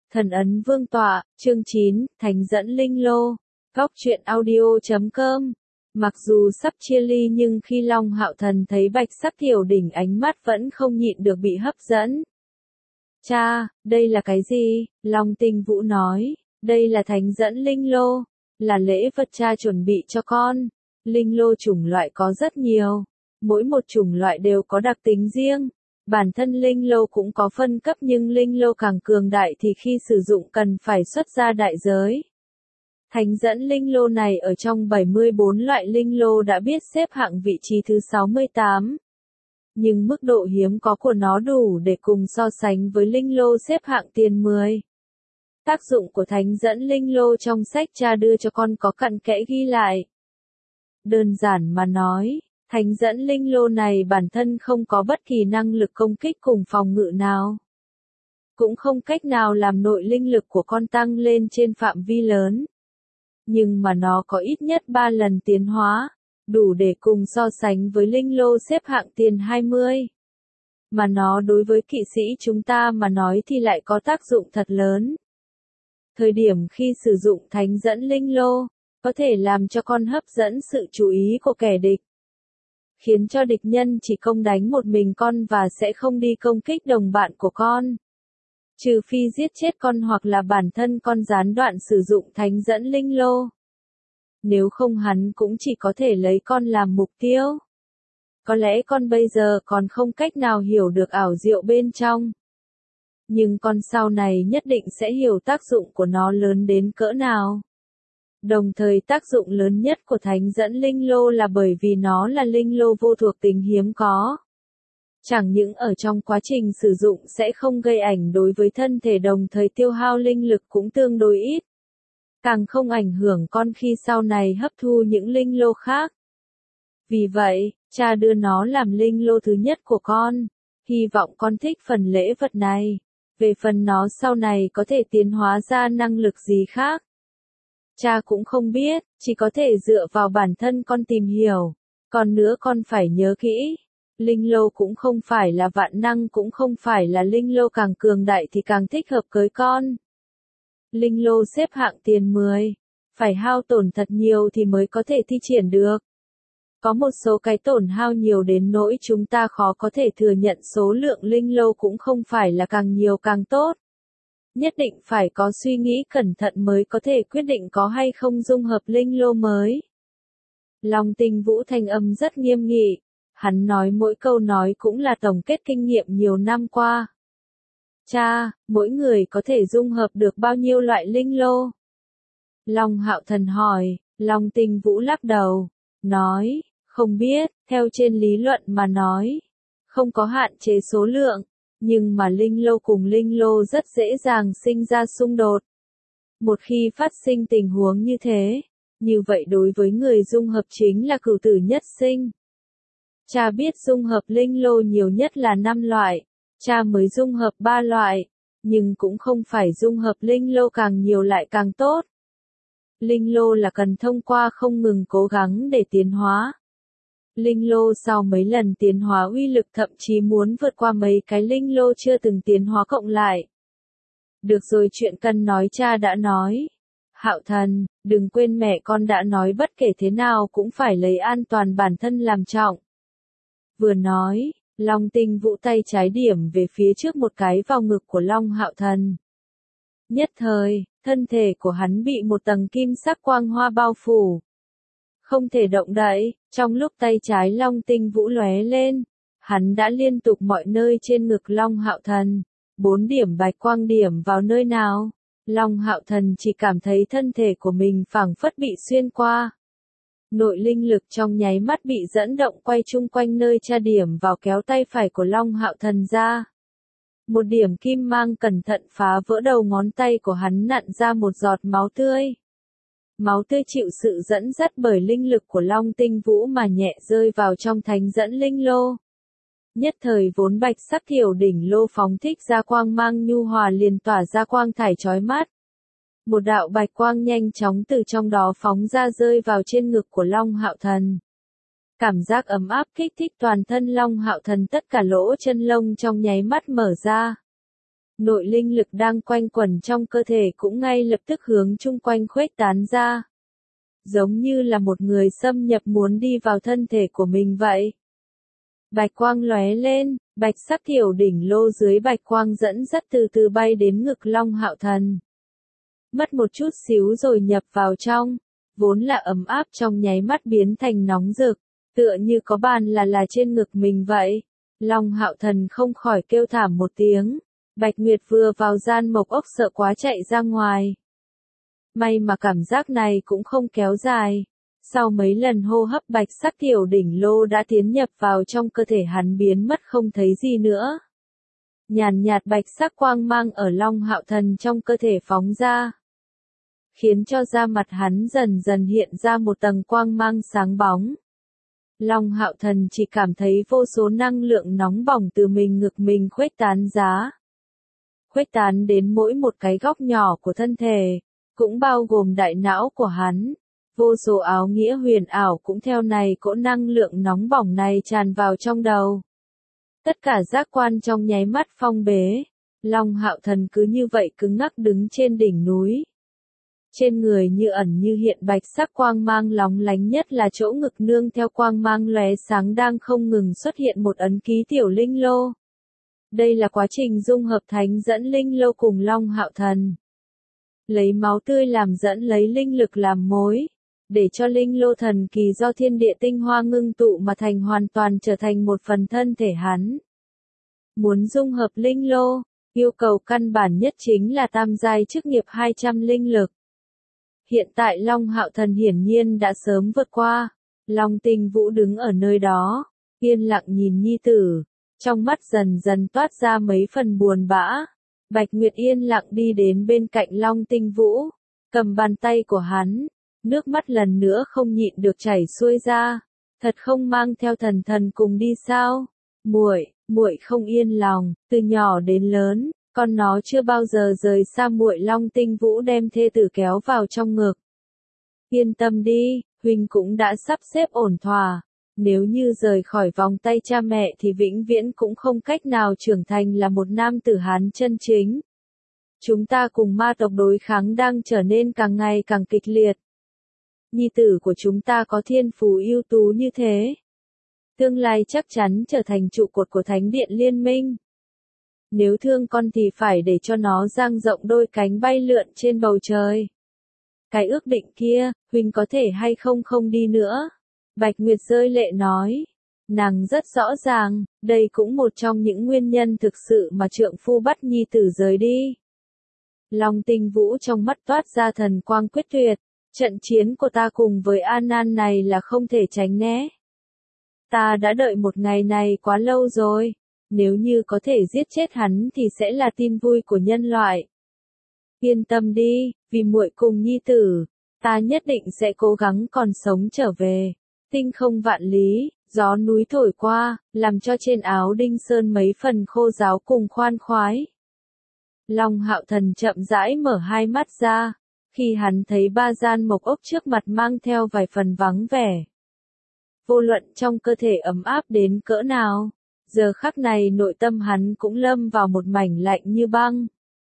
Thần ấn vương tọa, chương 9, Thánh dẫn linh lô. Góc truyện audio.com. Mặc dù sắp chia ly nhưng khi Long Hạo Thần thấy Bạch Sắc Tiểu Đỉnh ánh mắt vẫn không nhịn được bị hấp dẫn. Cha, đây là cái gì? Long Tinh Vũ nói, đây là thánh dẫn linh lô, là lễ vật cha chuẩn bị cho con. Linh lô chủng loại có rất nhiều, mỗi một chủng loại đều có đặc tính riêng. Bản thân linh lô cũng có phân cấp nhưng linh lô càng cường đại thì khi sử dụng cần phải xuất ra đại giới. Thánh dẫn linh lô này ở trong 74 loại linh lô đã biết xếp hạng vị trí thứ 68. Nhưng mức độ hiếm có của nó đủ để cùng so sánh với linh lô xếp hạng tiền 10. Tác dụng của thánh dẫn linh lô trong sách cha đưa cho con có cặn kẽ ghi lại. Đơn giản mà nói, thánh dẫn linh lô này bản thân không có bất kỳ năng lực công kích cùng phòng ngự nào. Cũng không cách nào làm nội linh lực của con tăng lên trên phạm vi lớn. Nhưng mà nó có ít nhất 3 lần tiến hóa, đủ để cùng so sánh với linh lô xếp hạng tiền 20. Mà nó đối với kỵ sĩ chúng ta mà nói thì lại có tác dụng thật lớn. Thời điểm khi sử dụng thánh dẫn linh lô, có thể làm cho con hấp dẫn sự chú ý của kẻ địch. Khiến cho địch nhân chỉ công đánh một mình con và sẽ không đi công kích đồng bạn của con. Trừ phi giết chết con hoặc là bản thân con gián đoạn sử dụng thánh dẫn linh lô. Nếu không hắn cũng chỉ có thể lấy con làm mục tiêu. Có lẽ con bây giờ còn không cách nào hiểu được ảo diệu bên trong. Nhưng con sau này nhất định sẽ hiểu tác dụng của nó lớn đến cỡ nào. Đồng thời tác dụng lớn nhất của thánh dẫn linh lô là bởi vì nó là linh lô vô thuộc tính hiếm có. Chẳng những ở trong quá trình sử dụng sẽ không gây ảnh đối với thân thể đồng thời tiêu hao linh lực cũng tương đối ít. Càng không ảnh hưởng con khi sau này hấp thu những linh lô khác. Vì vậy, cha đưa nó làm linh lô thứ nhất của con. Hy vọng con thích phần lễ vật này. Về phần nó sau này có thể tiến hóa ra năng lực gì khác. Cha cũng không biết, chỉ có thể dựa vào bản thân con tìm hiểu. Còn nữa con phải nhớ kỹ. Linh lô cũng không phải là vạn năng cũng không phải là linh lô càng cường đại thì càng thích hợp cưới con. Linh lô xếp hạng tiền 10. Phải hao tổn thật nhiều thì mới có thể thi triển được. Có một số cái tổn hao nhiều đến nỗi chúng ta khó có thể thừa nhận số lượng linh lô cũng không phải là càng nhiều càng tốt. Nhất định phải có suy nghĩ cẩn thận mới có thể quyết định có hay không dung hợp linh lô mới. Long Tinh Vũ thanh âm rất nghiêm nghị. Hắn nói mỗi câu nói cũng là tổng kết kinh nghiệm nhiều năm qua. Cha, mỗi người có thể dung hợp được bao nhiêu loại linh lô? Long Hạo Thần hỏi, Long Tinh Vũ lắc đầu, nói, không biết, theo trên lý luận mà nói. Không có hạn chế số lượng, nhưng mà linh lô cùng linh lô rất dễ dàng sinh ra xung đột. Một khi phát sinh tình huống như thế, như vậy đối với người dung hợp chính là cửu tử nhất sinh. Cha biết dung hợp linh lô nhiều nhất là 5 loại, cha mới dung hợp 3 loại, nhưng cũng không phải dung hợp linh lô càng nhiều lại càng tốt. Linh lô là cần thông qua không ngừng cố gắng để tiến hóa. Linh lô sau mấy lần tiến hóa uy lực thậm chí muốn vượt qua mấy cái linh lô chưa từng tiến hóa cộng lại. Được rồi, chuyện cần nói cha đã nói. Hạo Thần, đừng quên mẹ con đã nói bất kể thế nào cũng phải lấy an toàn bản thân làm trọng. Vừa nói, Long Tinh Vũ tay trái điểm về phía trước một cái vào ngực của Long Hạo Thần. Nhất thời, thân thể của hắn bị một tầng kim sắc quang hoa bao phủ. Không thể động đậy, trong lúc tay trái Long Tinh Vũ lóe lên, hắn đã liên tục mọi nơi trên ngực Long Hạo Thần. 4 điểm bạch quang điểm vào nơi nào, Long Hạo Thần chỉ cảm thấy thân thể của mình phảng phất bị xuyên qua. Nội linh lực trong nháy mắt bị dẫn động quay chung quanh nơi cha điểm vào kéo tay phải của Long Hạo Thần ra. Một điểm kim mang cẩn thận phá vỡ đầu ngón tay của hắn nặn ra một giọt máu tươi. Máu tươi chịu sự dẫn dắt bởi linh lực của Long Tinh Vũ mà nhẹ rơi vào trong thánh dẫn linh lô. Nhất thời vốn bạch sắc tiểu đỉnh lô phóng thích ra quang mang nhu hòa liền tỏa ra quang thải chói mắt. Một đạo bạch quang nhanh chóng từ trong đó phóng ra rơi vào trên ngực của Long Hạo Thần. Cảm giác ấm áp kích thích toàn thân Long Hạo Thần, tất cả lỗ chân lông trong nháy mắt mở ra. nội linh lực đang quanh quẩn trong cơ thể cũng ngay lập tức hướng chung quanh khuếch tán ra. Giống như là một người xâm nhập muốn đi vào thân thể của mình vậy. Bạch quang lóe lên, bạch sắc tiểu đỉnh lô dưới bạch quang dẫn dắt từ từ bay đến ngực Long Hạo Thần. Mất một chút xíu rồi nhập vào trong, vốn là ấm áp trong nháy mắt biến thành nóng rực, tựa như có bàn là trên ngực mình vậy. Long Hạo Thần không khỏi kêu thảm một tiếng. Bạch Nguyệt vừa vào gian mộc ốc sợ quá chạy ra ngoài. May mà cảm giác này cũng không kéo dài. Sau mấy lần hô hấp bạch sắc tiểu đỉnh lô đã tiến nhập vào trong cơ thể hắn biến mất không thấy gì nữa. Nhàn nhạt bạch sắc quang mang ở Long Hạo Thần trong cơ thể phóng ra, khiến cho da mặt hắn dần dần hiện ra một tầng quang mang sáng bóng. Long Hạo Thần chỉ cảm thấy vô số năng lượng nóng bỏng từ ngực mình khuếch tán ra. Khuếch tán đến mỗi một cái góc nhỏ của thân thể, cũng bao gồm đại não của hắn. Vô số áo nghĩa huyền ảo cũng theo này cỗ năng lượng nóng bỏng này tràn vào trong đầu. Tất cả giác quan trong nháy mắt phong bế. Long Hạo Thần cứ như vậy cứng ngắc đứng trên đỉnh núi. Trên người như ẩn như hiện bạch sắc quang mang lóng lánh, nhất là chỗ ngực nương theo quang mang lóe sáng đang không ngừng xuất hiện một ấn ký tiểu linh lô. Đây là quá trình dung hợp thánh dẫn linh lô cùng Long Hạo Thần. Lấy máu tươi làm dẫn, lấy linh lực làm mối, để cho linh lô thần kỳ do thiên địa tinh hoa ngưng tụ mà thành hoàn toàn trở thành một phần thân thể hắn. Muốn dung hợp linh lô, yêu cầu căn bản nhất chính là tam giai chức nghiệp 200 linh lực. Hiện tại Long Hạo Thần hiển nhiên đã sớm vượt qua. Long Tinh Vũ đứng ở nơi đó, yên lặng nhìn nhi tử, trong mắt dần dần toát ra mấy phần buồn bã. Bạch Nguyệt yên lặng đi đến bên cạnh Long Tinh Vũ, cầm bàn tay của hắn, nước mắt lần nữa không nhịn được chảy xuôi ra. Thật không mang theo Thần Thần cùng đi sao? Muội không yên lòng, từ nhỏ đến lớn, con nó chưa bao giờ rời xa muội. Long Tinh Vũ đem thê tử kéo vào trong ngực. Yên tâm đi, huynh cũng đã sắp xếp ổn thỏa. Nếu như rời khỏi vòng tay cha mẹ thì vĩnh viễn cũng không cách nào trưởng thành là một nam tử Hán chân chính. Chúng ta cùng ma tộc đối kháng đang trở nên càng ngày càng kịch liệt. Nhi tử của chúng ta có thiên phú ưu tú như thế, tương lai chắc chắn trở thành trụ cột của Thánh Điện Liên Minh. Nếu thương con thì phải để cho nó dang rộng đôi cánh bay lượn trên bầu trời. Cái ước định kia, huynh có thể hay không đi nữa? Bạch Nguyệt rơi lệ nói. Nàng rất rõ ràng, đây cũng một trong những nguyên nhân thực sự mà trượng phu bắt nhi tử rời đi. Long Tinh Vũ trong mắt toát ra thần quang quyết tuyệt. Trận chiến của ta cùng với An Nan này là không thể tránh né. Ta đã đợi một ngày này quá lâu rồi. Nếu như có thể giết chết hắn thì sẽ là tin vui của nhân loại. Yên tâm đi, vì muội cùng nhi tử, ta nhất định sẽ cố gắng còn sống trở về. Tinh không vạn lý, gió núi thổi qua, làm cho trên áo Đinh Sơn mấy phần khô ráo cùng khoan khoái. Long Hạo Thần chậm rãi mở hai mắt ra, khi hắn thấy ba gian mộc ốc trước mặt mang theo vài phần vắng vẻ. Vô luận trong cơ thể ấm áp đến cỡ nào, giờ khắc này nội tâm hắn cũng lâm vào một mảnh lạnh như băng.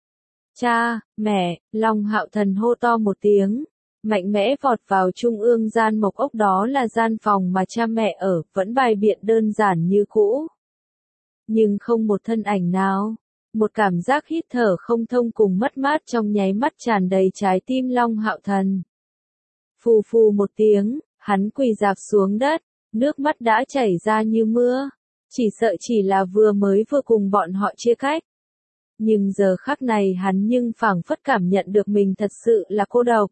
Cha, mẹ, Long Hạo Thần hô to một tiếng, mạnh mẽ vọt vào trung ương gian mộc ốc, đó là gian phòng mà cha mẹ ở, vẫn bày biện đơn giản như cũ. Nhưng không một thân ảnh nào, một cảm giác hít thở không thông cùng mất mát trong nháy mắt tràn đầy trái tim Long Hạo Thần. Phù phù một tiếng, hắn quỳ rạp xuống đất, nước mắt đã chảy ra như mưa, chỉ sợ chỉ là vừa cùng bọn họ chia cách. Nhưng giờ khắc này hắn nhưng phảng phất cảm nhận được mình thật sự là cô độc.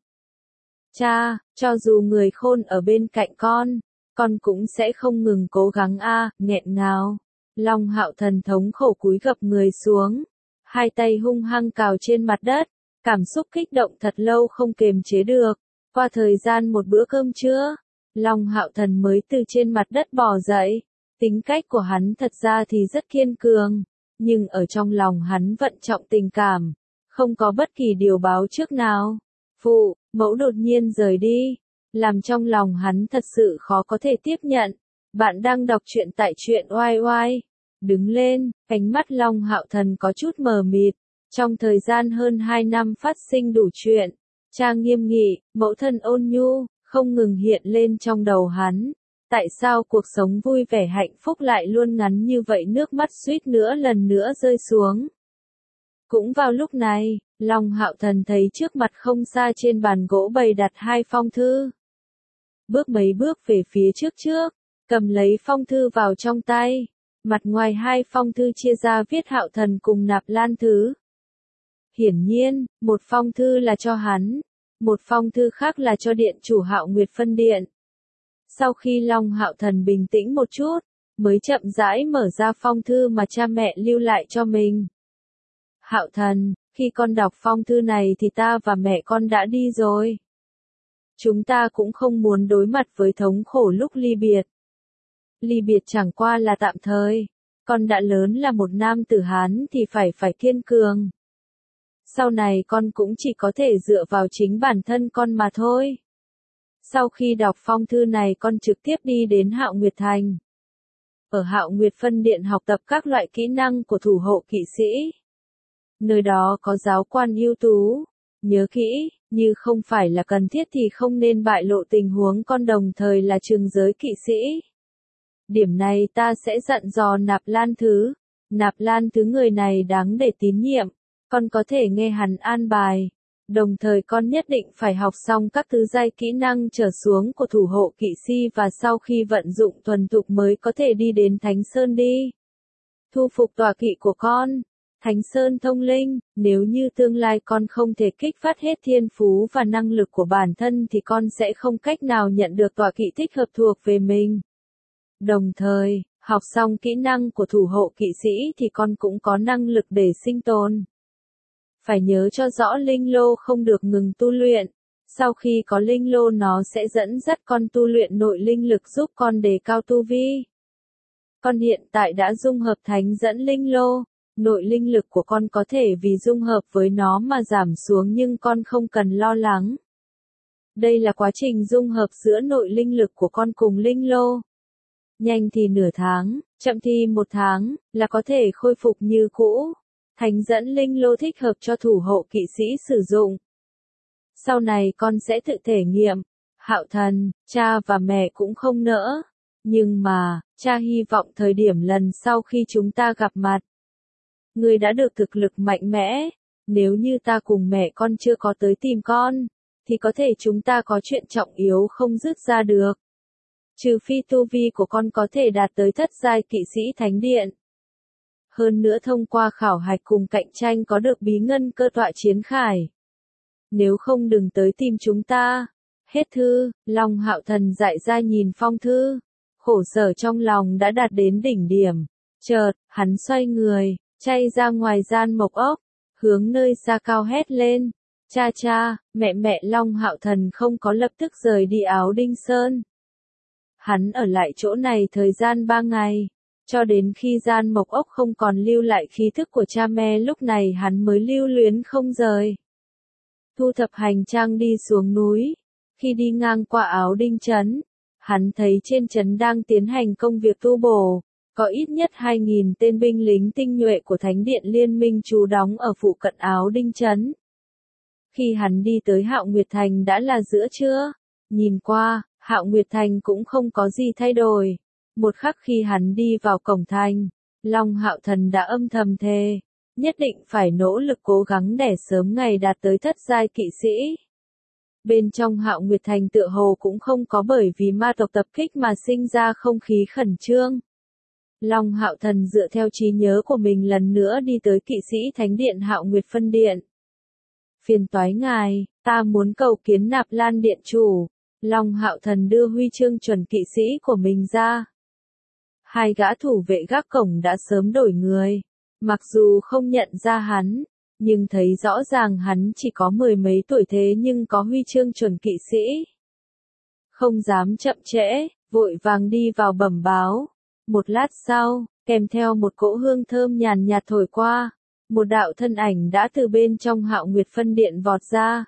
Cha, cho dù người khôn ở bên cạnh con cũng sẽ không ngừng cố gắng nghẹn ngào. Long Hạo Thần thống khổ cúi gập người xuống, hai tay hung hăng cào trên mặt đất, cảm xúc kích động thật lâu không kềm chế được. Qua thời gian một bữa cơm trưa, Long Hạo Thần mới từ trên mặt đất bò dậy. Tính cách của hắn thật ra thì rất kiên cường, nhưng ở trong lòng hắn vận trọng tình cảm, không có bất kỳ điều báo trước nào. Phụ, mẫu đột nhiên rời đi, làm trong lòng hắn thật sự khó có thể tiếp nhận. Bạn đang đọc truyện tại truyện oai oai. Đứng lên, ánh mắt Long Hạo Thần có chút mờ mịt, Trong thời gian hơn 2 năm phát sinh đủ chuyện, cha nghiêm nghị, mẫu thân ôn nhu, không ngừng hiện lên trong đầu hắn. Tại sao cuộc sống vui vẻ hạnh phúc lại luôn ngắn như vậy, nước mắt suýt nữa lần nữa rơi xuống. Cũng vào lúc này, Long Hạo Thần thấy trước mặt không xa trên bàn gỗ bày đặt 2 phong thư. Bước mấy bước về phía trước, cầm lấy phong thư vào trong tay. Mặt ngoài 2 phong thư chia ra viết Hạo Thần cùng Nạp Lan Thứ. Hiển nhiên, một phong thư là cho hắn, một phong thư khác là cho điện chủ Hạo Nguyệt Phân Điện. Sau khi Long Hạo Thần bình tĩnh một chút, mới chậm rãi mở ra phong thư mà cha mẹ lưu lại cho mình. Hạo Thần, khi con đọc phong thư này thì ta và mẹ con đã đi rồi. Chúng ta cũng không muốn đối mặt với thống khổ lúc ly biệt. Ly biệt chẳng qua là tạm thời, con đã lớn là một nam tử Hán thì phải kiên cường. Sau này con cũng chỉ có thể dựa vào chính bản thân con mà thôi. Sau khi đọc phong thư này con trực tiếp đi đến Hạo Nguyệt Thành. Ở Hạo Nguyệt Phân Điện học tập các loại kỹ năng của thủ hộ kỵ sĩ. Nơi đó có giáo quan ưu tú. Nhớ kỹ, như không phải là cần thiết thì không nên bại lộ tình huống con, đồng thời là trường giới kỵ sĩ. Điểm này ta sẽ dặn dò Nạp Lan Thứ. Nạp Lan Thứ người này đáng để tín nhiệm. Con có thể nghe hắn an bài. Đồng thời con nhất định phải học xong các tứ giai kỹ năng trở xuống của thủ hộ kỵ sĩ và sau khi vận dụng thuần thục mới có thể đi đến Thánh Sơn đi. Thu phục tọa kỵ của con. Thánh Sơn thông linh, nếu như tương lai con không thể kích phát hết thiên phú và năng lực của bản thân thì con sẽ không cách nào nhận được tọa kỵ thích hợp thuộc về mình. Đồng thời, học xong kỹ năng của thủ hộ kỵ sĩ thì con cũng có năng lực để sinh tồn. Phải nhớ cho rõ linh lô không được ngừng tu luyện. Sau khi có linh lô nó sẽ dẫn dắt con tu luyện nội linh lực giúp con đề cao tu vi. Con hiện tại đã dung hợp thánh dẫn linh lô. Nội linh lực của con có thể vì dung hợp với nó mà giảm xuống nhưng con không cần lo lắng. Đây là quá trình dung hợp giữa nội linh lực của con cùng linh lô. Nhanh thì nửa tháng, chậm thì 1 tháng, là có thể khôi phục như cũ. Thánh dẫn linh lô thích hợp cho thủ hộ kỵ sĩ sử dụng. Sau này con sẽ tự thể nghiệm. Hạo Thần, cha và mẹ cũng không nỡ. Nhưng mà, cha hy vọng thời điểm lần sau khi chúng ta gặp mặt, ngươi đã được thực lực mạnh mẽ. Nếu như ta cùng mẹ con chưa có tới tìm con, thì có thể chúng ta có chuyện trọng yếu không dứt ra được. Trừ phi tu vi của con có thể đạt tới thất giai kỵ sĩ thánh điện. Hơn nữa thông qua khảo hạch cùng cạnh tranh có được bí ngân cơ tọa chiến khải. Nếu không đừng tới tìm chúng ta. Hết thư, Long Hạo Thần dại ra nhìn phong thư. Khổ sở trong lòng đã đạt đến đỉnh điểm. Chợt, hắn xoay người, chay ra ngoài gian mộc ốc, hướng nơi xa cao hét lên. Cha cha, mẹ Long Hạo Thần không có lập tức rời đi Áo Đinh Sơn. Hắn ở lại chỗ này thời gian 3 ngày. Cho đến khi gian mộc ốc không còn lưu lại khí thức của cha mẹ lúc này hắn mới lưu luyến không rời. Thu thập hành trang đi xuống núi. Khi đi ngang qua Áo Đinh Trấn, hắn thấy trên trấn đang tiến hành công việc tu bổ. Có ít nhất 2.000 tên binh lính tinh nhuệ của Thánh Điện Liên minh trú đóng ở phụ cận Áo Đinh Trấn. Khi hắn đi tới Hạo Nguyệt Thành đã là giữa trưa. Nhìn qua, Hạo Nguyệt Thành cũng không có gì thay đổi. Một khắc khi hắn đi vào cổng thành, Long Hạo Thần đã âm thầm thề, nhất định phải nỗ lực cố gắng để sớm ngày đạt tới thất giai kỵ sĩ. Bên trong Hạo Nguyệt Thành tựa hồ cũng không có bởi vì ma tộc tập kích mà sinh ra không khí khẩn trương. Long Hạo Thần dựa theo trí nhớ của mình lần nữa đi tới kỵ sĩ Thánh Điện Hạo Nguyệt Phân Điện. Phiền toái ngài, ta muốn cầu kiến Nạp Lan Điện chủ. Long Hạo Thần đưa huy chương chuẩn kỵ sĩ của mình ra. 2 gã thủ vệ gác cổng đã sớm đổi người. Mặc dù không nhận ra hắn, nhưng thấy rõ ràng hắn chỉ có 10 mấy tuổi thế nhưng có huy chương chuẩn kỵ sĩ. Không dám chậm trễ, vội vàng đi vào bẩm báo. Một lát sau, kèm theo một cỗ hương thơm nhàn nhạt thổi qua, một đạo thân ảnh đã từ bên trong Hạo Nguyệt Phân Điện vọt ra.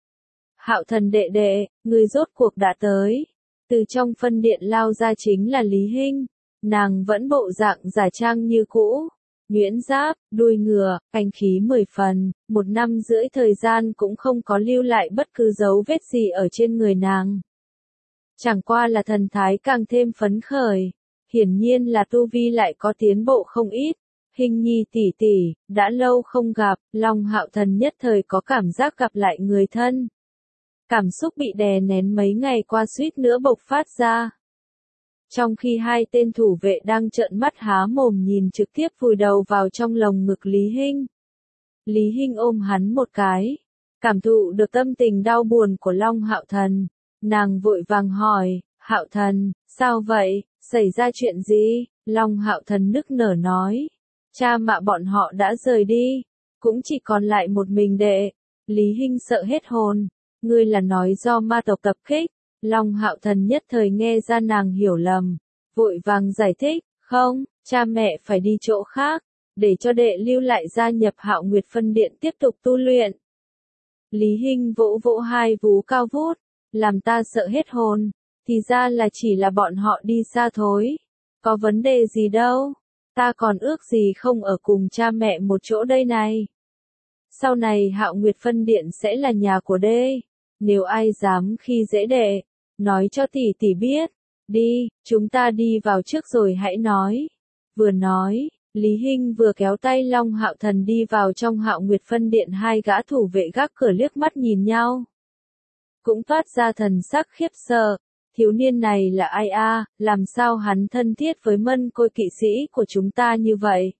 Hạo Thần đệ đệ, người rốt cuộc đã tới. Từ trong phân điện lao ra chính là Lý Hinh. Nàng vẫn bộ dạng giả trang như cũ, nhuyễn giáp, đuôi ngựa, anh khí 10 phần, 1 năm rưỡi thời gian cũng không có lưu lại bất cứ dấu vết gì ở trên người nàng. Chẳng qua là thần thái càng thêm phấn khởi, hiển nhiên là tu vi lại có tiến bộ không ít. Hình nhi tỷ tỷ, đã lâu không gặp, Long Hạo Thần nhất thời có cảm giác gặp lại người thân. Cảm xúc bị đè nén mấy ngày qua suýt nữa bộc phát ra. Trong khi hai tên thủ vệ đang trợn mắt há mồm nhìn trực tiếp vùi đầu vào trong lồng ngực Lý Hinh. Lý Hinh ôm hắn một cái, cảm thụ được tâm tình đau buồn của Long Hạo Thần. Nàng vội vàng hỏi, Hạo Thần, sao vậy, xảy ra chuyện gì? Long Hạo Thần nức nở nói, cha mẹ bọn họ đã rời đi, cũng chỉ còn lại một mình đệ. Lý Hinh sợ hết hồn, ngươi là nói do ma tộc tập kích. Long Hạo Thần nhất thời nghe ra nàng hiểu lầm, vội vàng giải thích, không, cha mẹ phải đi chỗ khác, để cho đệ lưu lại gia nhập Hạo Nguyệt Phân Điện tiếp tục tu luyện. Lý Hinh vỗ vỗ hai vú cao vút, làm ta sợ hết hồn, thì ra là chỉ là bọn họ đi xa thôi, có vấn đề gì đâu, ta còn ước gì không ở cùng cha mẹ một chỗ đây này. Sau này Hạo Nguyệt Phân Điện sẽ là nhà của đệ, nếu ai dám khi dễ đệ, nói cho tỷ tỷ biết, đi, chúng ta đi vào trước rồi hãy nói. Vừa nói, Lý Hinh vừa kéo tay Long Hạo Thần đi vào trong Hạo Nguyệt Phân Điện. Hai gã thủ vệ gác cửa liếc mắt nhìn nhau, cũng toát ra thần sắc khiếp sợ, thiếu niên này là ai a, làm sao hắn thân thiết với Mân Côi kỵ sĩ của chúng ta như vậy?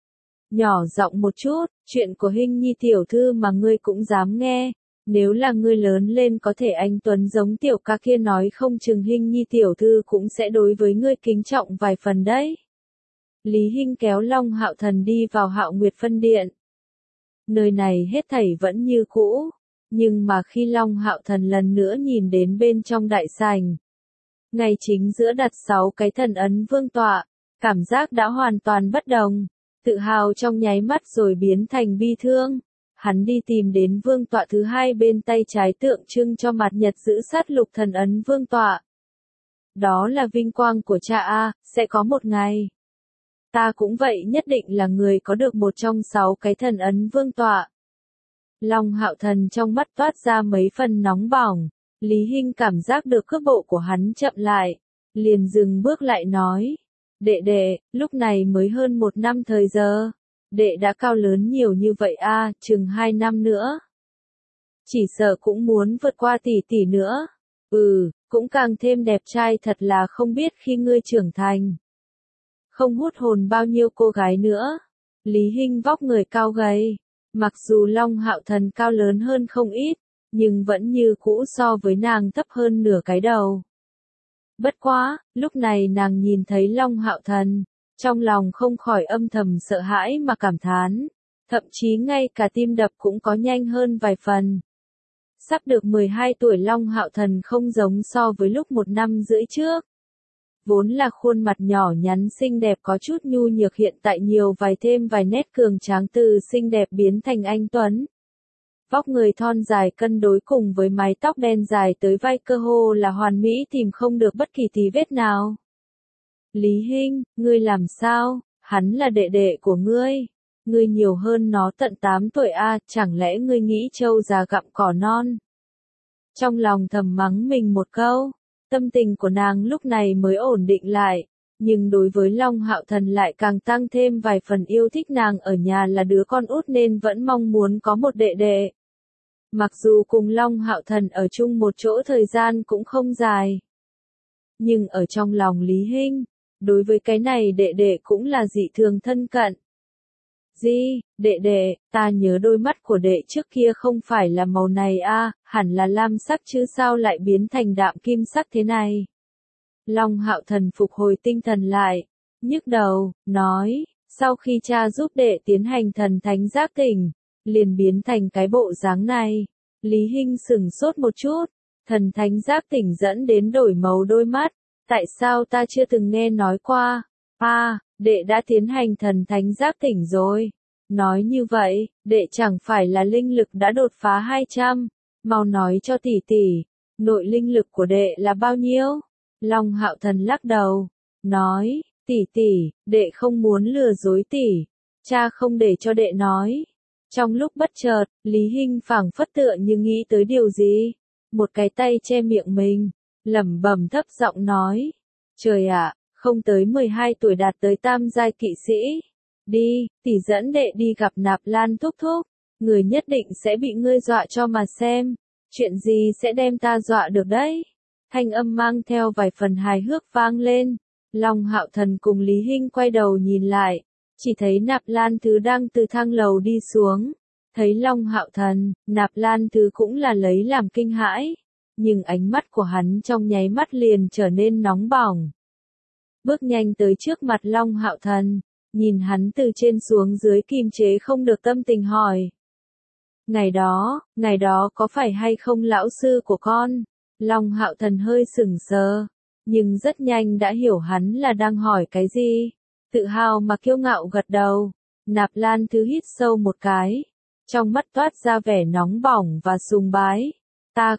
Nhỏ giọng một chút, chuyện của Hinh Nhi tiểu thư mà ngươi cũng dám nghe. Nếu là ngươi lớn lên có thể anh tuấn giống tiểu ca kia nói không chừng Hinh Nhi tiểu thư cũng sẽ đối với ngươi kính trọng vài phần đấy. Lý Hinh kéo Long Hạo Thần đi vào Hạo Nguyệt Phân Điện. Nơi này hết thảy vẫn như cũ, nhưng mà khi Long Hạo Thần lần nữa nhìn đến bên trong đại sảnh, ngay chính giữa đặt 6 cái thần ấn vương tọa, cảm giác đã hoàn toàn bất đồng, tự hào trong nháy mắt rồi biến thành bi thương. Hắn đi tìm đến vương tọa thứ hai bên tay trái tượng trưng cho mặt nhật giữ sát lục thần ấn vương tọa. Đó là vinh quang của cha a, sẽ có một ngày. Ta cũng vậy nhất định là người có được một trong 6 cái thần ấn vương tọa. Long Hạo Thần trong mắt toát ra mấy phần nóng bỏng, Lý Hinh cảm giác được cước bộ của hắn chậm lại, liền dừng bước lại nói. Đệ đệ, lúc này mới hơn 1 năm thời giờ. Đệ đã cao lớn nhiều như vậy a, chừng 2 năm nữa. Chỉ sợ cũng muốn vượt qua tỷ tỷ nữa. Cũng càng thêm đẹp trai thật là không biết khi ngươi trưởng thành. Không hút hồn bao nhiêu cô gái nữa. Lý Hinh vóc người cao gầy. Mặc dù Long Hạo Thần cao lớn hơn không ít, nhưng vẫn như cũ so với nàng thấp hơn nửa cái đầu. Bất quá, lúc này nàng nhìn thấy Long Hạo Thần, trong lòng không khỏi âm thầm sợ hãi mà cảm thán, thậm chí ngay cả tim đập cũng có nhanh hơn vài phần. Sắp được 12 tuổi Long Hạo Thần không giống so với lúc 1 năm rưỡi trước. Vốn là khuôn mặt nhỏ nhắn xinh đẹp có chút nhu nhược hiện tại nhiều thêm vài nét cường tráng từ xinh đẹp biến thành anh tuấn. Vóc người thon dài cân đối cùng với mái tóc đen dài tới vai cơ hồ là hoàn mỹ tìm không được bất kỳ tí vết nào. Lý Hinh, ngươi làm sao? Hắn là đệ đệ của ngươi. Ngươi nhiều hơn nó tận 8 tuổi a, chẳng lẽ ngươi nghĩ trâu già gặm cỏ non? Trong lòng thầm mắng mình một câu, tâm tình của nàng lúc này mới ổn định lại, nhưng đối với Long Hạo Thần lại càng tăng thêm vài phần yêu thích. Nàng ở nhà là đứa con út nên vẫn mong muốn có một đệ đệ. Mặc dù cùng Long Hạo Thần ở chung một chỗ thời gian cũng không dài, nhưng ở trong lòng Lý Hinh, đối với cái này đệ đệ cũng là dị thường thân cận. Đệ đệ, ta nhớ đôi mắt của đệ trước kia không phải là màu này a, hẳn là lam sắc chứ sao lại biến thành đạm kim sắc thế này. Long Hạo Thần phục hồi tinh thần lại, nhức đầu, nói, sau khi cha giúp đệ tiến hành thần thánh giác tỉnh, liền biến thành cái bộ dáng này. Lý Hinh sửng sốt một chút, thần thánh giác tỉnh dẫn đến đổi màu đôi mắt, tại sao ta chưa từng nghe nói qua? Đệ đã tiến hành thần thánh giác tỉnh rồi. Nói như vậy, đệ chẳng phải là linh lực đã đột phá 200, mau nói cho tỷ tỷ, nội linh lực của đệ là bao nhiêu? Long Hạo Thần lắc đầu, nói, tỷ tỷ, đệ không muốn lừa dối tỷ, cha không để cho đệ nói. Trong lúc bất chợt, Lý Hinh phảng phất tựa như nghĩ tới điều gì. Một cái tay che miệng mình, lẩm bẩm thấp giọng nói. Trời ạ, không tới 12 tuổi đạt tới tam giai kỵ sĩ. Đi, tỷ dẫn đệ đi gặp Nạp Lan thúc thúc. Người nhất định sẽ bị ngươi dọa cho mà xem. Chuyện gì sẽ đem ta dọa được đấy? Thanh âm mang theo vài phần hài hước vang lên. Long Hạo Thần cùng Lý Hinh quay đầu nhìn lại. Chỉ thấy Nạp Lan Thứ đang từ thang lầu đi xuống. Thấy Long Hạo Thần, Nạp Lan Thứ cũng là lấy làm kinh hãi. Nhưng ánh mắt của hắn trong nháy mắt liền trở nên nóng bỏng. Bước nhanh tới trước mặt Long Hạo Thần, nhìn hắn từ trên xuống dưới kiềm chế không được tâm tình hỏi. Ngày đó có phải hay không lão sư của con? Long Hạo Thần hơi sững sờ, nhưng rất nhanh đã hiểu hắn là đang hỏi cái gì. Tự hào mà kiêu ngạo gật đầu. Nạp Lan Thứ hít sâu một cái, trong mắt toát ra vẻ nóng bỏng và sùng bái. Ta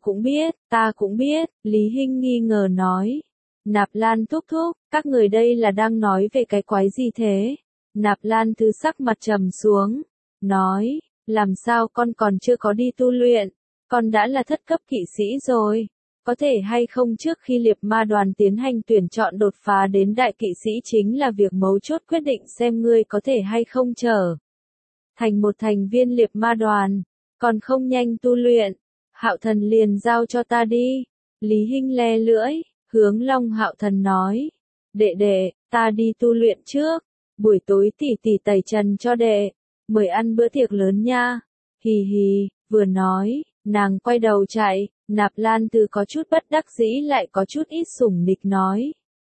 cũng biết, Lý Hinh nghi ngờ nói. Nạp Lan thúc thúc, các người đây là đang nói về cái quái gì thế? Nạp Lan Thứ sắc mặt trầm xuống, nói, làm sao con còn chưa có đi tu luyện, con đã là thất cấp kỵ sĩ rồi. Có thể hay không trước khi liệp ma đoàn tiến hành tuyển chọn đột phá đến đại kỵ sĩ chính là việc mấu chốt quyết định xem ngươi có thể hay không trở thành một thành viên liệp ma đoàn, còn không nhanh tu luyện. Hạo Thần liền giao cho ta đi. Lý Hinh le lưỡi, hướng Long Hạo Thần nói. Đệ đệ, ta đi tu luyện trước. Buổi tối tỷ tỷ tẩy trần cho đệ. Mời ăn bữa tiệc lớn nha. Hì hì, vừa nói, nàng quay đầu chạy. Nạp Lan Thứ có chút bất đắc dĩ lại có chút ít sủng nịch nói.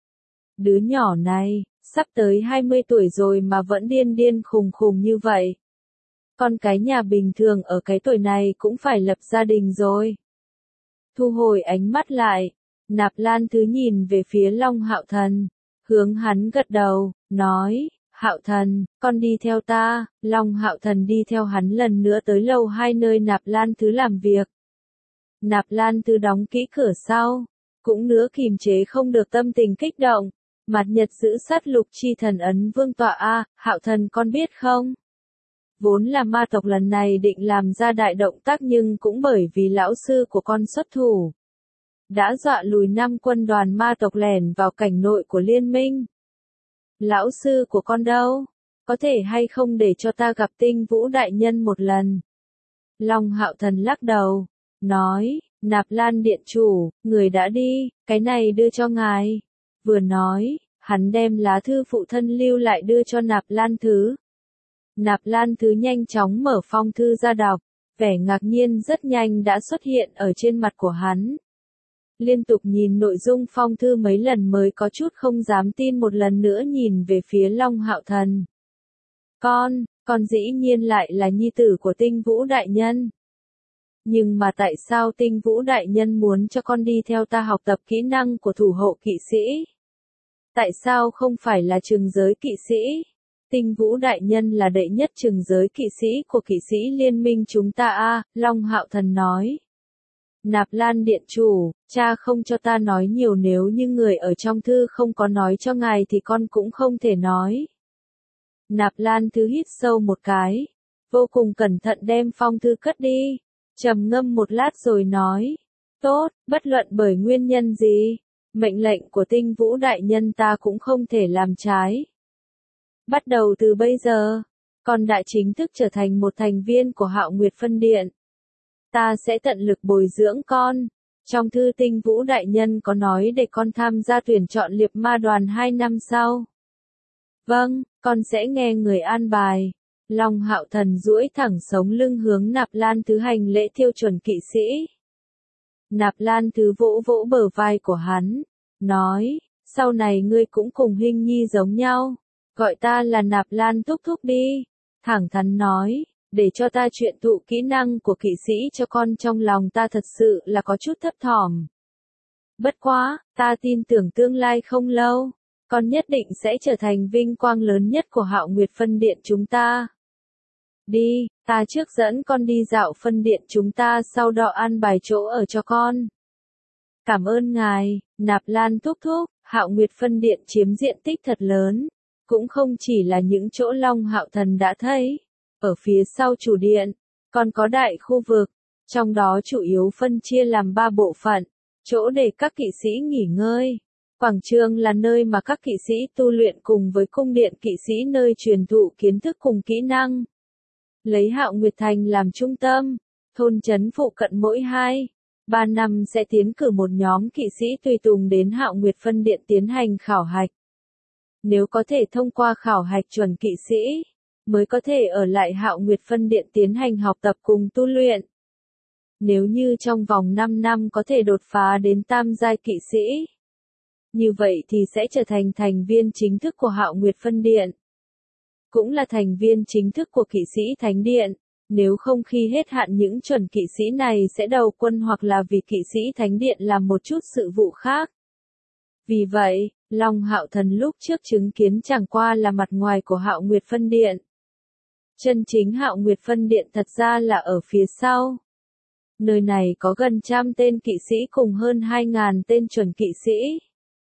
Đứa nhỏ này, sắp tới 20 tuổi rồi mà vẫn điên điên khùng khùng như vậy. Con cái nhà bình thường ở cái tuổi này cũng phải lập gia đình rồi. Thu hồi ánh mắt lại, Nạp Lan Thứ nhìn về phía Long Hạo Thần, hướng hắn gật đầu, nói, Hạo Thần, con đi theo ta. Long Hạo Thần đi theo hắn lần nữa tới lầu 2 nơi Nạp Lan Thứ làm việc. Nạp Lan Thứ đóng kỹ cửa sau, cũng nữa kìm chế không được tâm tình kích động. Mặt nhật giữ sát lục chi thần ấn vương tọa a, Hạo Thần con biết không? Vốn là ma tộc lần này định làm ra đại động tác nhưng cũng bởi vì lão sư của con xuất thủ, đã dọa lùi 5 quân đoàn ma tộc lẻn vào cảnh nội của liên minh. Lão sư của con đâu? Có thể hay không để cho ta gặp Tinh Vũ đại nhân một lần? Long Hạo Thần lắc đầu, nói, Nạp Lan điện chủ, người đã đi, cái này đưa cho ngài. Vừa nói, hắn đem lá thư phụ thân lưu lại đưa cho Nạp Lan Thứ. Nạp Lan Thứ nhanh chóng mở phong thư ra đọc, vẻ ngạc nhiên rất nhanh đã xuất hiện ở trên mặt của hắn. Liên tục nhìn nội dung phong thư mấy lần mới có chút không dám tin một lần nữa nhìn về phía Long Hạo Thần. Con dĩ nhiên lại là nhi tử của Tinh Vũ đại nhân. Nhưng mà tại sao Tinh Vũ đại nhân muốn cho con đi theo ta học tập kỹ năng của thủ hộ kỵ sĩ? Tại sao không phải là trường giới kỵ sĩ? Tinh Vũ đại nhân là đệ nhất trường giới kỵ sĩ của kỵ sĩ liên minh chúng ta a, Long Hạo Thần nói. Nạp Lan điện chủ, cha không cho ta nói nhiều, nếu như người ở trong thư không có nói cho ngài thì con cũng không thể nói. Nạp Lan Thứ hít sâu một cái, vô cùng cẩn thận đem phong thư cất đi, trầm ngâm một lát rồi nói. Tốt, bất luận bởi nguyên nhân gì, mệnh lệnh của Tinh Vũ đại nhân ta cũng không thể làm trái. Bắt đầu từ bây giờ, con đã chính thức trở thành một thành viên của Hạo Nguyệt Phân Điện. Ta sẽ tận lực bồi dưỡng con. Trong thư Tinh Vũ đại nhân có nói để con tham gia tuyển chọn liệp ma đoàn 2 năm sau. Vâng, con sẽ nghe người an bài. Long Hạo Thần duỗi thẳng sống lưng hướng Nạp Lan Thứ hành lễ tiêu chuẩn kỵ sĩ. Nạp Lan Thứ vỗ vỗ bờ vai của hắn, nói, sau này ngươi cũng cùng Hinh Nhi giống nhau, gọi ta là Nạp Lan thúc thúc đi. Thẳng thắn nói, để cho ta truyền thụ kỹ năng của kỵ sĩ cho con, trong lòng ta thật sự là có chút thấp thỏm. Bất quá, ta tin tưởng tương lai không lâu, con nhất định sẽ trở thành vinh quang lớn nhất của Hạo Nguyệt Phân Điện chúng ta. Đi, ta trước dẫn con đi dạo phân điện chúng ta, sau đó an bài chỗ ở cho con. Cảm ơn ngài, Nạp Lan thúc thúc. Hạo Nguyệt Phân Điện chiếm diện tích thật lớn, Cũng không chỉ là những chỗ Long Hạo Thần đã thấy. Ở phía sau chủ điện, còn có đại khu vực, trong đó chủ yếu phân chia làm 3 bộ phận, chỗ để các kỵ sĩ nghỉ ngơi. Quảng trường là nơi mà các kỵ sĩ tu luyện cùng với cung điện kỵ sĩ nơi truyền thụ kiến thức cùng kỹ năng. Lấy Hạo Nguyệt Thành làm trung tâm, thôn trấn phụ cận mỗi 2-3 năm sẽ tiến cử một nhóm kỵ sĩ tùy tùng đến Hạo Nguyệt Phân Điện tiến hành khảo hạch. Nếu có thể thông qua khảo hạch chuẩn kỵ sĩ, mới có thể ở lại Hạo Nguyệt Phân Điện tiến hành học tập cùng tu luyện. Nếu như trong vòng 5 năm có thể đột phá đến tam giai kỵ sĩ, như vậy thì sẽ trở thành thành viên chính thức của Hạo Nguyệt Phân Điện. Cũng là thành viên chính thức của kỵ sĩ Thánh Điện, nếu không khi hết hạn những chuẩn kỵ sĩ này sẽ đầu quân hoặc là vì kỵ sĩ Thánh Điện làm một chút sự vụ khác. Vì vậy, Long Hạo Thần lúc trước chứng kiến chẳng qua là mặt ngoài của Hạo Nguyệt Phân Điện. Chân chính Hạo Nguyệt Phân Điện thật ra là ở phía sau. Nơi này có gần 100 tên kỵ sĩ cùng hơn 2.000 tên chuẩn kỵ sĩ.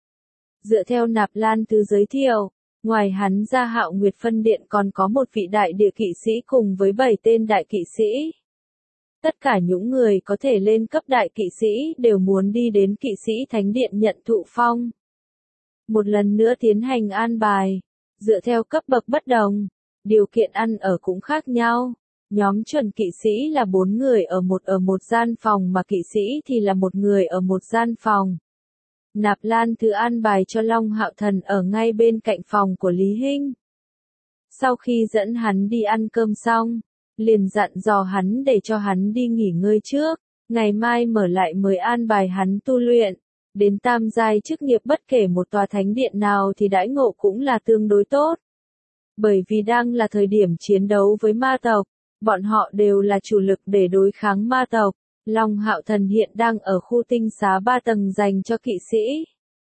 Dựa theo Nạp Lan Thứ giới thiệu, ngoài hắn ra Hạo Nguyệt Phân Điện còn có một vị đại địa kỵ sĩ cùng với 7 tên đại kỵ sĩ. Tất cả những người có thể lên cấp đại kỵ sĩ đều muốn đi đến kỵ sĩ Thánh Điện nhận thụ phong. Một lần nữa tiến hành an bài, dựa theo cấp bậc bất đồng, điều kiện ăn ở cũng khác nhau. Nhóm chuẩn kỵ sĩ là 4 người ở một gian phòng mà kỵ sĩ thì là 1 người ở một gian phòng. Nạp Lan Thứ an bài cho Long Hạo Thần ở ngay bên cạnh phòng của Lý Hinh. Sau khi dẫn hắn đi ăn cơm xong, liền dặn dò hắn để cho hắn đi nghỉ ngơi trước, ngày mai mở lại mới an bài hắn tu luyện. Đến tam giai chức nghiệp bất kể một tòa thánh điện nào thì đãi ngộ cũng là tương đối tốt. Bởi vì đang là thời điểm chiến đấu với ma tộc, bọn họ đều là chủ lực để đối kháng ma tộc. Long Hạo Thần hiện đang ở khu tinh xá 3 tầng dành cho kỵ sĩ.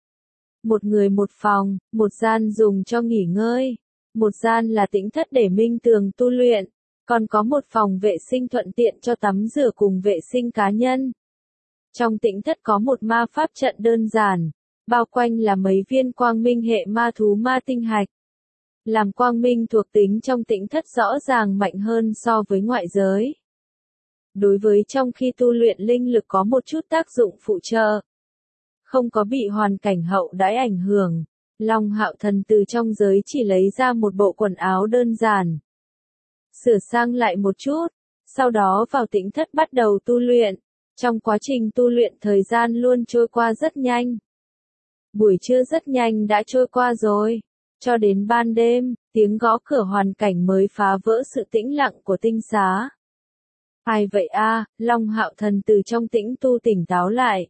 Một người một phòng, một gian dùng cho nghỉ ngơi, một gian là tĩnh thất để minh tường tu luyện, còn có một phòng vệ sinh thuận tiện cho tắm rửa cùng vệ sinh cá nhân. Trong tĩnh thất có một ma pháp trận đơn giản, bao quanh là mấy viên quang minh hệ ma thú ma tinh hạch. Làm quang minh thuộc tính trong tĩnh thất rõ ràng mạnh hơn so với ngoại giới. Đối với trong khi tu luyện linh lực có một chút tác dụng phụ trợ. Không có bị hoàn cảnh hậu đãi ảnh hưởng, Long Hạo Thần từ trong giới chỉ lấy ra một bộ quần áo đơn giản. Sửa sang lại một chút, sau đó vào tĩnh thất bắt đầu tu luyện. Trong quá trình tu luyện thời gian luôn trôi qua rất nhanh. Buổi trưa rất nhanh đã trôi qua rồi. Cho đến ban đêm, tiếng gõ cửa hoàn cảnh mới phá vỡ sự tĩnh lặng của tinh xá. Ai vậy a? Long Hạo Thần từ trong tĩnh tu tỉnh táo lại.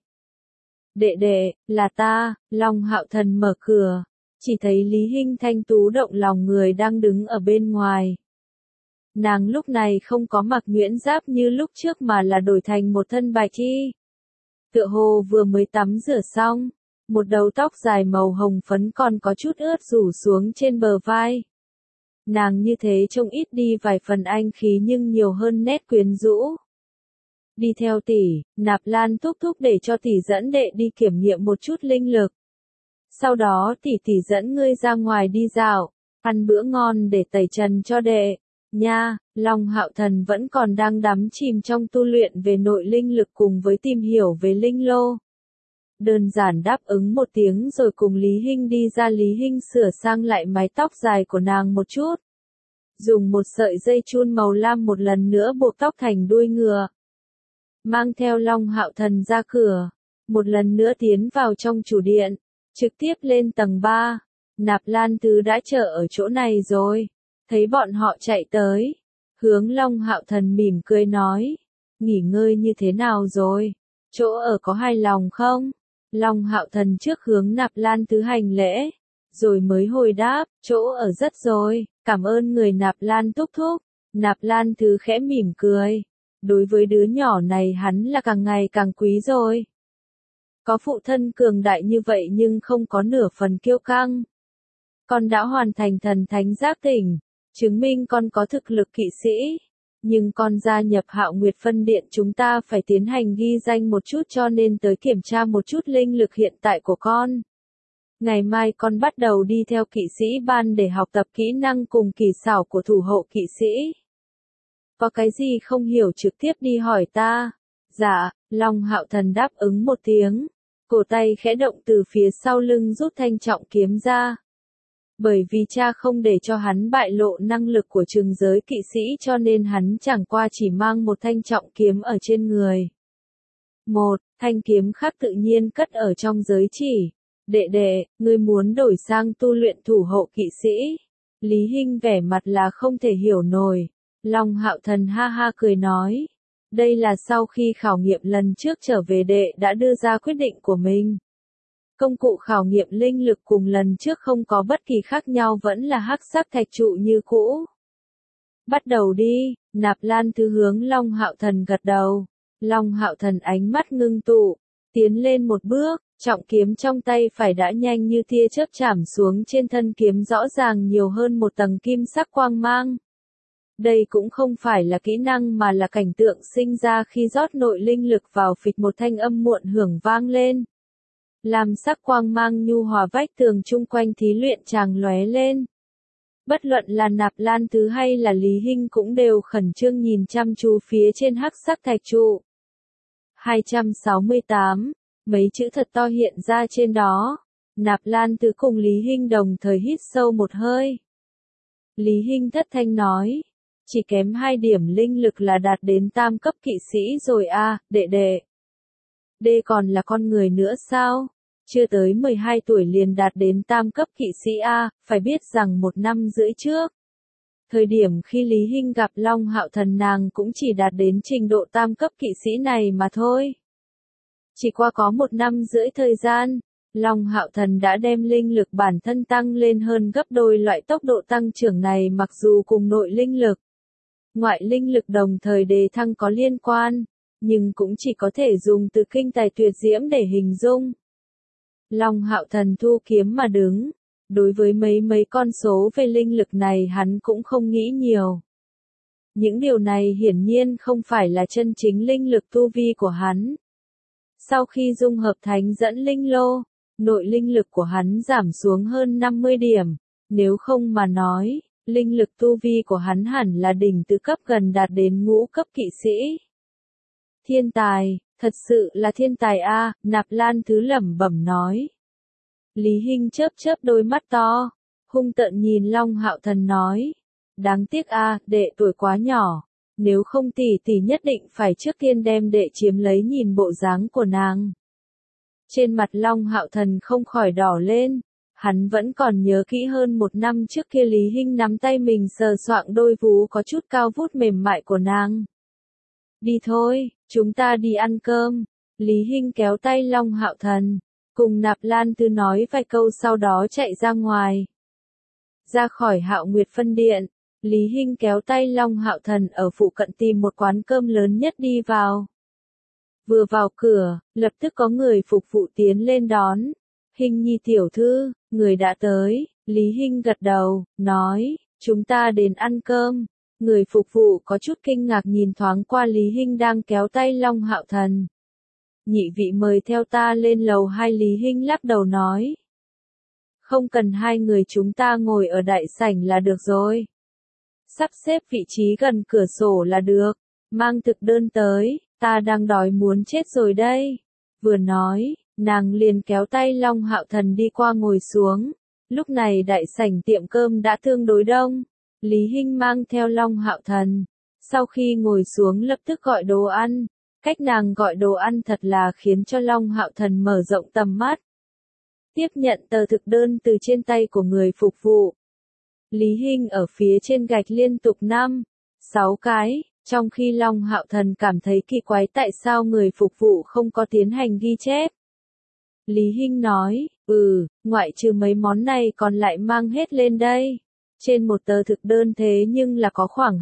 Đệ đệ, là ta. Long Hạo Thần mở cửa, chỉ thấy Lý Hinh thanh tú động lòng người đang đứng ở bên ngoài. Nàng lúc này không có mặc nhuyễn giáp như lúc trước mà là đổi thành một thân bạch y. Tựa hồ vừa mới tắm rửa xong, một đầu tóc dài màu hồng phấn còn có chút ướt rủ xuống trên bờ vai. Nàng như thế trông ít đi vài phần anh khí nhưng nhiều hơn nét quyến rũ. Đi theo tỷ, Nạp Lan thúc thúc để cho tỷ dẫn đệ đi kiểm nghiệm một chút linh lực. Sau đó tỷ dẫn ngươi ra ngoài đi dạo, ăn bữa ngon để tẩy trần cho đệ. Nha, Long Hạo Thần vẫn còn đang đắm chìm trong tu luyện về nội linh lực cùng với tìm hiểu về linh lô. Đơn giản đáp ứng một tiếng rồi cùng Lý Hinh đi ra. Lý Hinh sửa sang lại mái tóc dài của nàng một chút. Dùng một sợi dây chun màu lam một lần nữa buộc tóc thành đuôi ngựa. Mang theo Long Hạo Thần ra cửa. Một lần nữa tiến vào trong chủ điện. Trực tiếp lên tầng 3. Nạp Lan Thứ đã chờ ở chỗ này rồi. Thấy bọn họ chạy tới. Hướng Long Hạo Thần mỉm cười nói. Nghỉ ngơi như thế nào rồi? Chỗ ở có hài lòng không? Long Hạo Thần trước hướng Nạp Lan Thứ hành lễ. Rồi mới hồi đáp. Chỗ ở rất rồi. Cảm ơn người Nạp Lan thúc thúc. Nạp Lan Thứ khẽ mỉm cười. Đối với đứa nhỏ này hắn là càng ngày càng quý rồi. Có phụ thân cường đại như vậy nhưng không có nửa phần kiêu căng. Con đã hoàn thành thần thánh giác tỉnh, chứng minh con có thực lực kỵ sĩ. Nhưng con gia nhập Hạo Nguyệt Phân Điện chúng ta phải tiến hành ghi danh một chút cho nên tới kiểm tra một chút linh lực hiện tại của con. Ngày mai con bắt đầu đi theo kỵ sĩ ban để học tập kỹ năng cùng kỳ xảo của thủ hộ kỵ sĩ. Có cái gì không hiểu trực tiếp đi hỏi ta. Dạ, Long Hạo Thần đáp ứng một tiếng. Cổ tay khẽ động từ phía sau lưng rút thanh trọng kiếm ra. Bởi vì cha không để cho hắn bại lộ năng lực của trừng giới kỵ sĩ cho nên hắn chẳng qua chỉ mang một thanh trọng kiếm ở trên người. Một thanh kiếm khác tự nhiên cất ở trong giới chỉ. Đệ đệ, ngươi muốn đổi sang tu luyện thủ hộ kỵ sĩ. Lý Hinh vẻ mặt là không thể hiểu nổi. Long Hạo Thần ha ha cười nói. Đây là sau khi khảo nghiệm lần trước trở về đệ đã đưa ra quyết định của mình. Công cụ khảo nghiệm linh lực cùng lần trước không có bất kỳ khác nhau vẫn là hắc sắc thạch trụ như cũ. Bắt đầu đi, Nạp Lan Thứ hướng Long Hạo Thần gật đầu. Long Hạo Thần ánh mắt ngưng tụ, tiến lên một bước, trọng kiếm trong tay phải đã nhanh như tia chớp chảm xuống trên thân kiếm rõ ràng nhiều hơn một tầng kim sắc quang mang. Đây cũng không phải là kỹ năng mà là cảnh tượng sinh ra khi rót nội linh lực vào phịch một thanh âm muộn hưởng vang lên. Làm sắc quang mang nhu hòa vách tường chung quanh thí luyện chàng lóe lên. Bất luận là Nạp Lan Thứ hay là Lý Hinh cũng đều khẩn trương nhìn chăm chú phía trên hắc sắc thạch trụ. 268, mấy chữ thật to hiện ra trên đó. Nạp Lan Thứ cùng Lý Hinh đồng thời hít sâu một hơi. Lý Hinh thất thanh nói. Chỉ kém 2 điểm linh lực là đạt đến tam cấp kỵ sĩ rồi à, đệ đệ. Đệ còn là con người nữa sao? Chưa tới 12 tuổi liền đạt đến tam cấp kỵ sĩ à, phải biết rằng 1 năm rưỡi trước. Thời điểm khi Lý Hinh gặp Long Hạo Thần nàng cũng chỉ đạt đến trình độ tam cấp kỵ sĩ này mà thôi. Chỉ qua có 1 năm rưỡi thời gian, Long Hạo Thần đã đem linh lực bản thân tăng lên hơn gấp đôi loại tốc độ tăng trưởng này mặc dù cùng nội linh lực. Ngoại linh lực đồng thời đề thăng có liên quan, nhưng cũng chỉ có thể dùng từ kinh tài tuyệt diễm để hình dung. Long Hạo Thần thu kiếm mà đứng, đối với mấy con số về linh lực này hắn cũng không nghĩ nhiều. Những điều này hiển nhiên không phải là chân chính linh lực tu vi của hắn. Sau khi dung hợp thánh dẫn linh lô, nội linh lực của hắn giảm xuống hơn 50 điểm, nếu không mà nói, linh lực tu vi của hắn hẳn là đỉnh từ cấp gần đạt đến ngũ cấp kỵ sĩ. Thiên tài, thật sự là thiên tài a, Nạp Lan Thứ lẩm bẩm nói. Lý Hinh chớp chớp đôi mắt to, hung tợn nhìn Long Hạo Thần nói. Đáng tiếc a, đệ tuổi quá nhỏ, nếu không tỷ nhất định phải trước tiên đem đệ chiếm lấy nhìn bộ dáng của nàng. Trên mặt Long Hạo Thần không khỏi đỏ lên. Hắn vẫn còn nhớ kỹ hơn 1 năm trước kia Lý Hinh nắm tay mình sờ soạng đôi vú có chút cao vút mềm mại của nàng. Đi thôi, chúng ta đi ăn cơm. Lý Hinh kéo tay Long Hạo Thần, cùng Nạp Lan Tư nói vài câu sau đó chạy ra ngoài. Ra khỏi Hạo Nguyệt Phân Điện, Lý Hinh kéo tay Long Hạo Thần ở phụ cận tìm một quán cơm lớn nhất đi vào. Vừa vào cửa, lập tức có người phục vụ tiến lên đón. Hinh Nhi tiểu thư, người đã tới. Lý Hinh gật đầu, nói, chúng ta đến ăn cơm. Người phục vụ có chút kinh ngạc nhìn thoáng qua Lý Hinh đang kéo tay Long Hạo Thần. Nhị vị mời theo ta lên lầu 2. Lý Hinh lắc đầu nói. Không cần, 2 người chúng ta ngồi ở đại sảnh là được rồi. Sắp xếp vị trí gần cửa sổ là được. Mang thực đơn tới, ta đang đói muốn chết rồi đây. Vừa nói, nàng liền kéo tay Long Hạo Thần đi qua ngồi xuống. Lúc này đại sảnh tiệm cơm đã tương đối đông. Lý Hinh mang theo Long Hạo Thần. Sau khi ngồi xuống lập tức gọi đồ ăn. Cách nàng gọi đồ ăn thật là khiến cho Long Hạo Thần mở rộng tầm mắt. Tiếp nhận tờ thực đơn từ trên tay của người phục vụ. Lý Hinh ở phía trên gạch liên tục 5, 6 cái. Trong khi Long Hạo Thần cảm thấy kỳ quái tại sao người phục vụ không có tiến hành ghi chép. Lý Hinh nói, ngoại trừ mấy món này còn lại mang hết lên đây. Trên một tờ thực đơn thế nhưng là có khoảng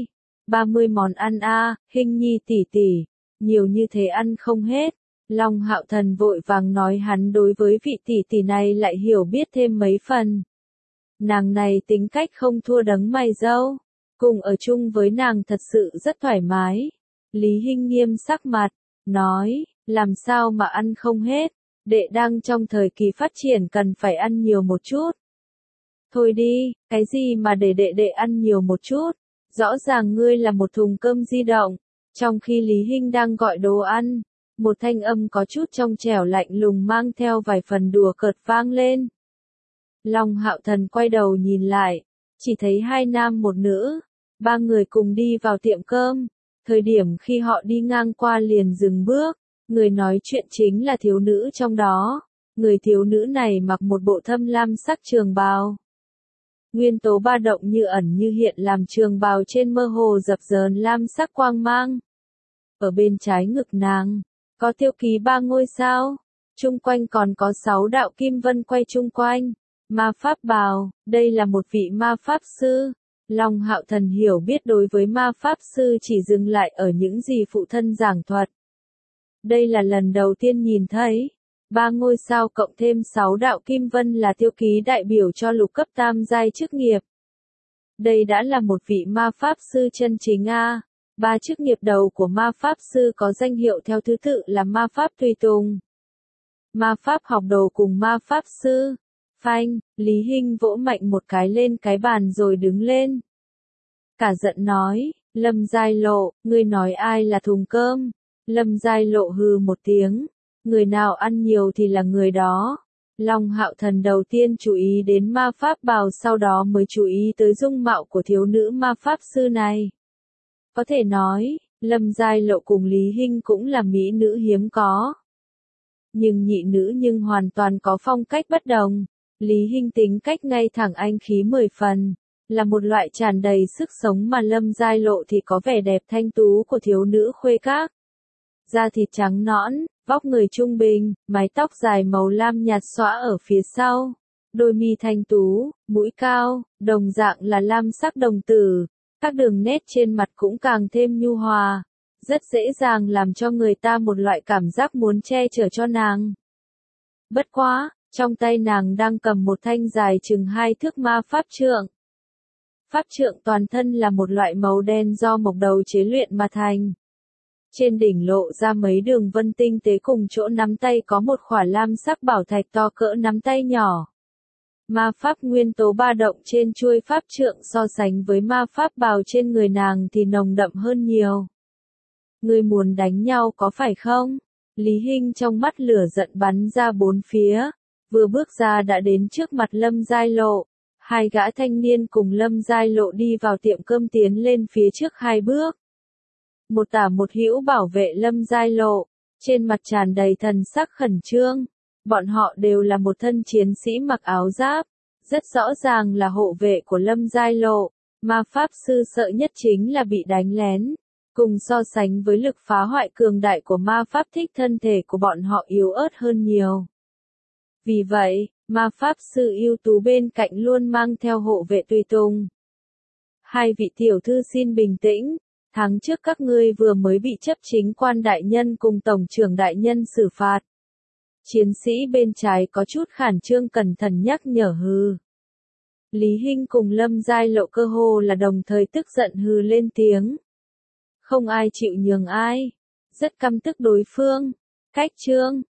30 món ăn a, Hinh Nhi tỷ tỷ, nhiều như thế ăn không hết. Long Hạo Thần vội vàng nói hắn đối với vị tỷ tỷ này lại hiểu biết thêm mấy phần. Nàng này tính cách không thua đấng mày râu, cùng ở chung với nàng thật sự rất thoải mái. Lý Hinh nghiêm sắc mặt, nói, làm sao mà ăn không hết, đệ đang trong thời kỳ phát triển cần phải ăn nhiều một chút. Thôi đi, cái gì mà để đệ ăn nhiều một chút, rõ ràng ngươi là một thùng cơm di động. Trong khi Lý Hinh đang gọi đồ ăn, một thanh âm có chút trong trẻo lạnh lùng mang theo vài phần đùa cợt vang lên. Long Hạo Thần quay đầu nhìn lại, chỉ thấy hai nam một nữ, ba người cùng đi vào tiệm cơm. Thời điểm khi họ đi ngang qua liền dừng bước, người nói chuyện chính là thiếu nữ trong đó. Người thiếu nữ này mặc một bộ thâm lam sắc trường bào. Nguyên tố ba động như ẩn như hiện làm trường bào trên mơ hồ dập dờn lam sắc quang mang. Ở bên trái ngực nàng, có tiêu ký 3 ngôi sao, chung quanh còn có 6 đạo kim vân quay chung quanh. Ma pháp bào, đây là một vị ma pháp sư. Long Hạo Thần hiểu biết đối với ma pháp sư chỉ dừng lại ở những gì phụ thân giảng thuật. Đây là lần đầu tiên nhìn thấy. 3 ngôi sao cộng thêm 6 đạo kim vân là tiêu ký đại biểu cho lục cấp tam giai chức nghiệp. Đây đã là một vị ma pháp sư chân chính a. 3 chức nghiệp đầu của ma pháp sư có danh hiệu theo thứ tự là ma pháp tùy tùng, ma pháp học đồ cùng ma pháp sư. Phanh, Lý Hinh vỗ mạnh một cái lên cái bàn rồi đứng lên. Cả giận nói, Lâm Giai Lộ, ngươi nói ai là thùng cơm? Lâm Giai Lộ hừ một tiếng, người nào ăn nhiều thì là người đó. Long Hạo Thần đầu tiên chú ý đến ma pháp bào, sau đó mới chú ý tới dung mạo của thiếu nữ ma pháp sư này. Có thể nói, Lâm Giai Lộ cùng Lý Hinh cũng là mỹ nữ hiếm có. Nhưng nhị nữ nhưng hoàn toàn có phong cách bất đồng. Lý Hinh tính cách ngay thẳng anh khí 10 phần, là một loại tràn đầy sức sống, mà Lâm Giai Lộ thì có vẻ đẹp thanh tú của thiếu nữ khuê các. Da thịt trắng nõn, vóc người trung bình, mái tóc dài màu lam nhạt xõa ở phía sau, đôi mi thanh tú, mũi cao, đồng dạng là lam sắc đồng tử, các đường nét trên mặt cũng càng thêm nhu hòa, rất dễ dàng làm cho người ta một loại cảm giác muốn che chở cho nàng. Bất quá, trong tay nàng đang cầm một thanh dài chừng 2 thước ma pháp trượng. Pháp trượng toàn thân là một loại màu đen do mộc đầu chế luyện mà thành. Trên đỉnh lộ ra mấy đường vân tinh tế, cùng chỗ nắm tay có một khỏa lam sắc bảo thạch to cỡ nắm tay nhỏ. Ma pháp nguyên tố ba động trên chuôi pháp trượng so sánh với ma pháp bào trên người nàng thì nồng đậm hơn nhiều. Ngươi muốn đánh nhau có phải không? Lý Hinh trong mắt lửa giận bắn ra bốn phía, vừa bước ra đã đến trước mặt Lâm Giai Lộ. Hai gã thanh niên cùng Lâm Giai Lộ đi vào tiệm cơm, tiến lên phía trước 2 bước. Một tả một hữu bảo vệ Lâm Giai Lộ, trên mặt tràn đầy thần sắc khẩn trương. Bọn họ đều là một thân chiến sĩ mặc áo giáp, rất rõ ràng là hộ vệ của Lâm Giai Lộ. Ma pháp sư sợ nhất chính là bị đánh lén. Cùng so sánh với lực phá hoại cường đại của ma pháp thích, thân thể của bọn họ yếu ớt hơn nhiều. Vì vậy, ma pháp sư ưu tú bên cạnh luôn mang theo hộ vệ tùy tùng. Hai vị tiểu thư xin bình tĩnh, tháng trước các ngươi vừa mới bị chấp chính quan đại nhân cùng tổng trưởng đại nhân xử phạt. Chiến sĩ bên trái có chút khản trương cẩn thận nhắc nhở hừ. Lý Hinh cùng Lâm Giai Lộ cơ hồ là đồng thời tức giận hừ lên tiếng. Không ai chịu nhường ai, rất căm tức đối phương. Cách chương